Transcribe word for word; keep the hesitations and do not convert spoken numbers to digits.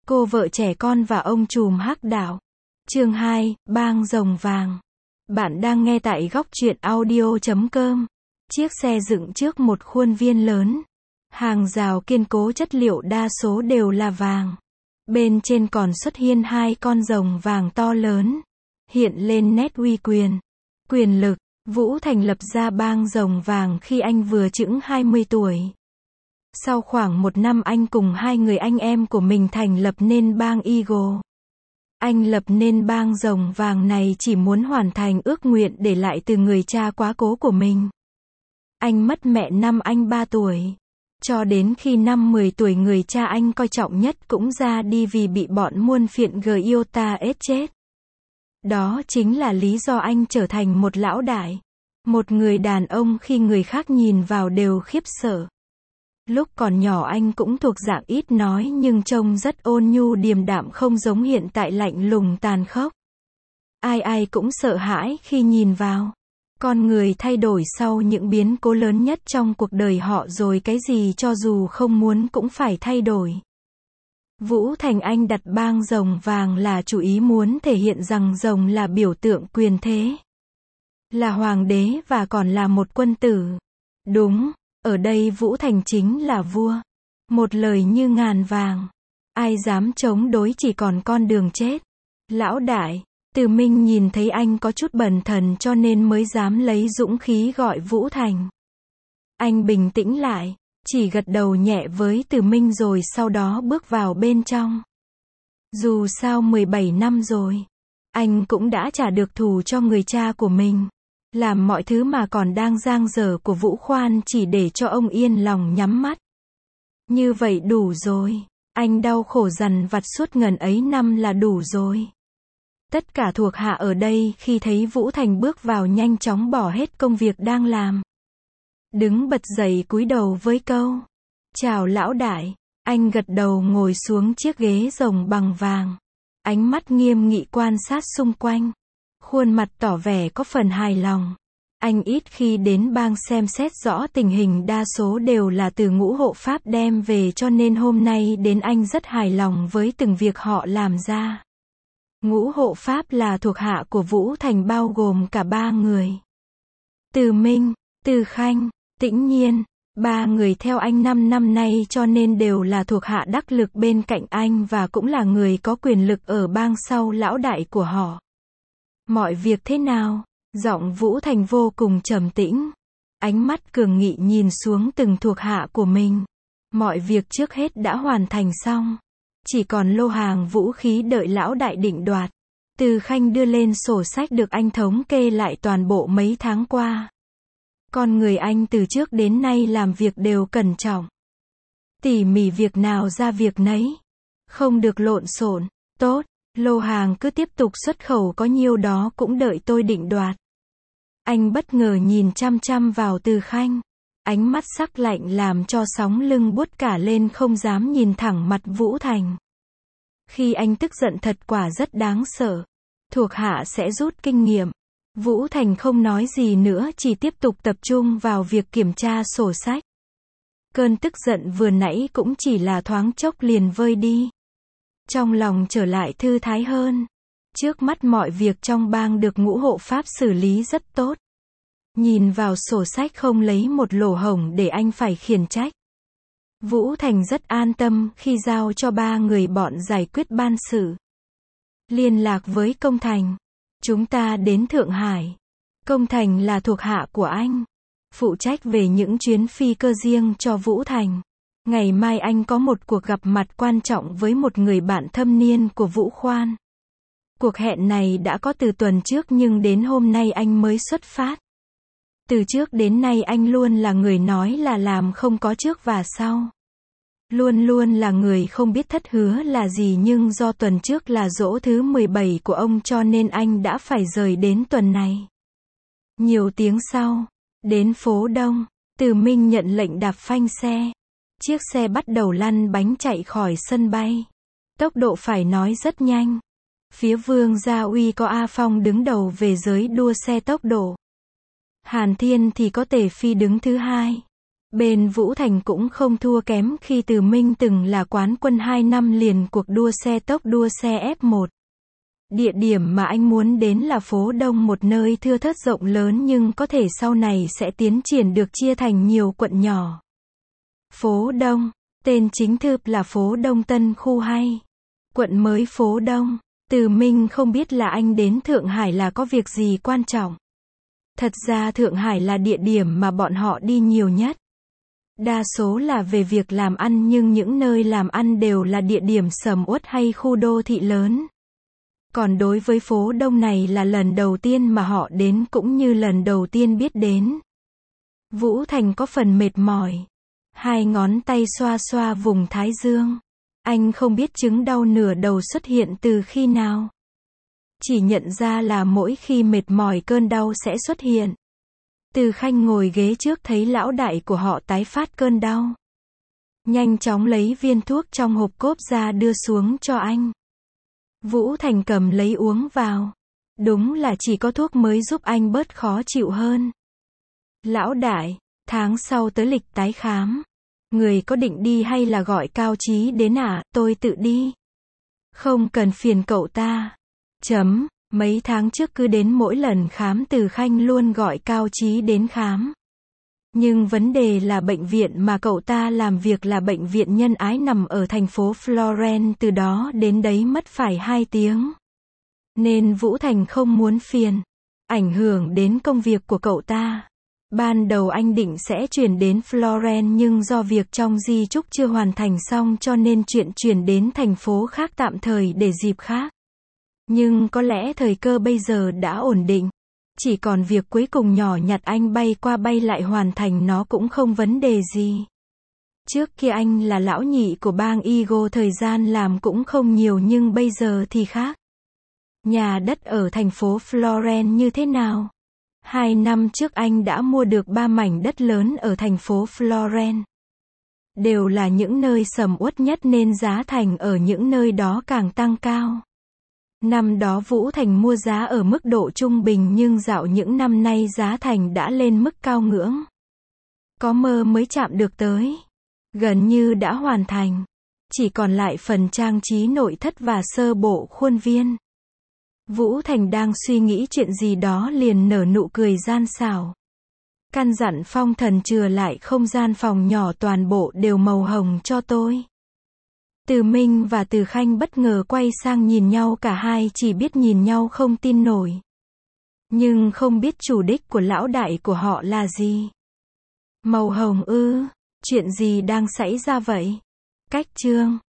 Cô vợ trẻ con và ông trùm hắc đạo. Chương hai, Bang rồng vàng. Bạn đang nghe tại góc truyện audio chấm com. Chiếc xe dựng trước một khuôn viên lớn. Hàng rào kiên cố, chất liệu đa số đều là vàng. Bên trên còn xuất hiện hai con rồng vàng to lớn, hiện lên nét uy quyền, quyền lực. Vũ Thành lập ra bang rồng vàng khi anh vừa chững hai mươi tuổi. Sau khoảng một năm anh cùng hai người anh em của mình thành lập nên bang Eagle. Anh lập nên bang rồng vàng này chỉ muốn hoàn thành ước nguyện để lại từ người cha quá cố của mình. Anh mất mẹ năm anh ba tuổi. Cho đến khi năm mười tuổi, người cha anh coi trọng nhất cũng ra đi vì bị bọn muôn phiện Giota ết chết. Đó chính là lý do anh trở thành một lão đại. Một người đàn ông khi người khác nhìn vào đều khiếp sợ. Lúc còn nhỏ anh cũng thuộc dạng ít nói nhưng trông rất ôn nhu điềm đạm, không giống hiện tại lạnh lùng tàn khốc. Ai ai cũng sợ hãi khi nhìn vào. Con người thay đổi sau những biến cố lớn nhất trong cuộc đời họ rồi, cái gì cho dù không muốn cũng phải thay đổi. Vũ Thành Anh đặt bang rồng vàng là chủ ý muốn thể hiện rằng rồng là biểu tượng quyền thế, là hoàng đế và còn là một quân tử. Đúng, ở đây Vũ Thành chính là vua. Một lời như ngàn vàng. Ai dám chống đối chỉ còn con đường chết. Lão đại, Từ Minh nhìn thấy anh có chút bần thần cho nên mới dám lấy dũng khí gọi Vũ Thành. Anh bình tĩnh lại, chỉ gật đầu nhẹ với Từ Minh rồi sau đó bước vào bên trong. Dù sao mười bảy năm rồi, anh cũng đã trả được thù cho người cha của mình. Làm mọi thứ mà còn đang dang dở của Vũ Khoan chỉ để cho ông yên lòng nhắm mắt. Như vậy đủ rồi. Anh đau khổ dằn vặt suốt ngần ấy năm là đủ rồi. Tất cả thuộc hạ ở đây khi thấy Vũ Thành bước vào nhanh chóng bỏ hết công việc đang làm. Đứng bật dậy cúi đầu với câu: "Chào lão đại." Anh gật đầu ngồi xuống chiếc ghế rồng bằng vàng. Ánh mắt nghiêm nghị quan sát xung quanh. Khuôn mặt tỏ vẻ có phần hài lòng. Anh ít khi đến bang xem xét rõ tình hình, đa số đều là từ ngũ hộ pháp đem về, cho nên hôm nay đến anh rất hài lòng với từng việc họ làm ra. Ngũ hộ pháp là thuộc hạ của Vũ Thành, bao gồm cả ba người. Từ Minh, Từ Khanh, Tĩnh Nhiên. Ba người theo anh năm năm nay cho nên đều là thuộc hạ đắc lực bên cạnh anh và cũng là người có quyền lực ở bang sau lão đại của họ. Mọi việc thế nào? Giọng Vũ Thành vô cùng trầm tĩnh. Ánh mắt cường nghị nhìn xuống từng thuộc hạ của mình. Mọi việc trước hết đã hoàn thành xong. Chỉ còn lô hàng vũ khí đợi lão đại định đoạt. Từ Khanh đưa lên sổ sách được anh thống kê lại toàn bộ mấy tháng qua. Con người anh từ trước đến nay làm việc đều cẩn trọng, tỉ mỉ, việc nào ra việc nấy. Không được lộn xộn. Tốt. Lô hàng cứ tiếp tục xuất khẩu, có nhiêu đó cũng đợi tôi định đoạt. Anh bất ngờ nhìn chăm chăm vào Từ Khanh. Ánh mắt sắc lạnh làm cho sóng lưng buốt cả lên, không dám nhìn thẳng mặt Vũ Thành. Khi anh tức giận thật quả rất đáng sợ. Thuộc hạ sẽ rút kinh nghiệm. Vũ Thành không nói gì nữa, chỉ tiếp tục tập trung vào việc kiểm tra sổ sách. Cơn tức giận vừa nãy cũng chỉ là thoáng chốc liền vơi đi. Trong lòng trở lại thư thái hơn. Trước mắt mọi việc trong bang được ngũ hộ pháp xử lý rất tốt. Nhìn vào sổ sách không lấy một lỗ hổng để anh phải khiển trách. Vũ Thành rất an tâm khi giao cho ba người bọn giải quyết ban sự. Liên lạc với Công Thành. Chúng ta đến Thượng Hải. Công Thành là thuộc hạ của anh, phụ trách về những chuyến phi cơ riêng cho Vũ Thành. Ngày mai anh có một cuộc gặp mặt quan trọng với một người bạn thâm niên của Vũ Khoan. Cuộc hẹn này đã có từ tuần trước nhưng đến hôm nay anh mới xuất phát. Từ trước đến nay anh luôn là người nói là làm, không có trước và sau. Luôn luôn là người không biết thất hứa là gì, nhưng do tuần trước là giỗ thứ mười bảy của ông cho nên anh đã phải rời đến tuần này. Nhiều tiếng sau, đến phố Đông, Từ Minh nhận lệnh đạp phanh xe. Chiếc xe bắt đầu lăn bánh chạy khỏi sân bay. Tốc độ phải nói rất nhanh. Phía Vương Gia Uy có A Phong đứng đầu về giới đua xe tốc độ. Hàn Thiên thì có Tề Phi đứng thứ hai. Bên Vũ Thành cũng không thua kém khi Từ Minh từng là quán quân hai năm liền cuộc đua xe tốc đua xe ép một. Địa điểm mà anh muốn đến là phố Đông, một nơi thưa thớt rộng lớn nhưng có thể sau này sẽ tiến triển được chia thành nhiều quận nhỏ. Phố Đông, tên chính thức là phố Đông Tân Khu hay quận mới phố Đông. Từ Minh không biết là anh đến Thượng Hải là có việc gì quan trọng. Thật ra Thượng Hải là địa điểm mà bọn họ đi nhiều nhất. Đa số là về việc làm ăn nhưng những nơi làm ăn đều là địa điểm sầm uất hay khu đô thị lớn. Còn đối với phố Đông này là lần đầu tiên mà họ đến cũng như lần đầu tiên biết đến. Vũ Thành có phần mệt mỏi. Hai ngón tay xoa xoa vùng thái dương. Anh không biết chứng đau nửa đầu xuất hiện từ khi nào. Chỉ nhận ra là mỗi khi mệt mỏi cơn đau sẽ xuất hiện. Từ Khanh ngồi ghế trước thấy lão đại của họ tái phát cơn đau. Nhanh chóng lấy viên thuốc trong hộp cốp ra đưa xuống cho anh. Vũ Thành cầm lấy uống vào. Đúng là chỉ có thuốc mới giúp anh bớt khó chịu hơn. Lão đại, tháng sau tới lịch tái khám. Người có định đi hay là gọi Cao Chí đến à, tôi tự đi. Không cần phiền cậu ta. Chấm, mấy tháng trước cứ đến mỗi lần khám Từ Khanh luôn gọi Cao Chí đến khám. Nhưng vấn đề là bệnh viện mà cậu ta làm việc là bệnh viện nhân ái nằm ở thành phố Florence, từ đó đến đấy mất phải hai tiếng. Nên Vũ Thành không muốn phiền, ảnh hưởng đến công việc của cậu ta. Ban đầu anh định sẽ chuyển đến Florence nhưng do việc trong di chúc chưa hoàn thành xong cho nên chuyện chuyển đến thành phố khác tạm thời để dịp khác. Nhưng có lẽ thời cơ bây giờ đã ổn định. Chỉ còn việc cuối cùng nhỏ nhặt anh bay qua bay lại hoàn thành nó cũng không vấn đề gì. Trước kia anh là lão nhị của bang Igo, thời gian làm cũng không nhiều nhưng bây giờ thì khác. Nhà đất ở thành phố Florence như thế nào? Hai năm trước anh đã mua được ba mảnh đất lớn ở thành phố Florence. Đều là những nơi sầm uất nhất nên giá thành ở những nơi đó càng tăng cao. Năm đó Vũ Thành mua giá ở mức độ trung bình nhưng dạo những năm nay giá thành đã lên mức cao ngưỡng. Có mơ mới chạm được tới. Gần như đã hoàn thành. Chỉ còn lại phần trang trí nội thất và sơ bộ khuôn viên. Vũ Thành đang suy nghĩ chuyện gì đó liền nở nụ cười gian xảo. Căn dặn Phong Thần chừa lại không gian phòng nhỏ toàn bộ đều màu hồng cho tôi. Từ Minh và Từ Khanh bất ngờ quay sang nhìn nhau, cả hai chỉ biết nhìn nhau không tin nổi. Nhưng không biết chủ đích của lão đại của họ là gì. Màu hồng ư, chuyện gì đang xảy ra vậy? Cách chương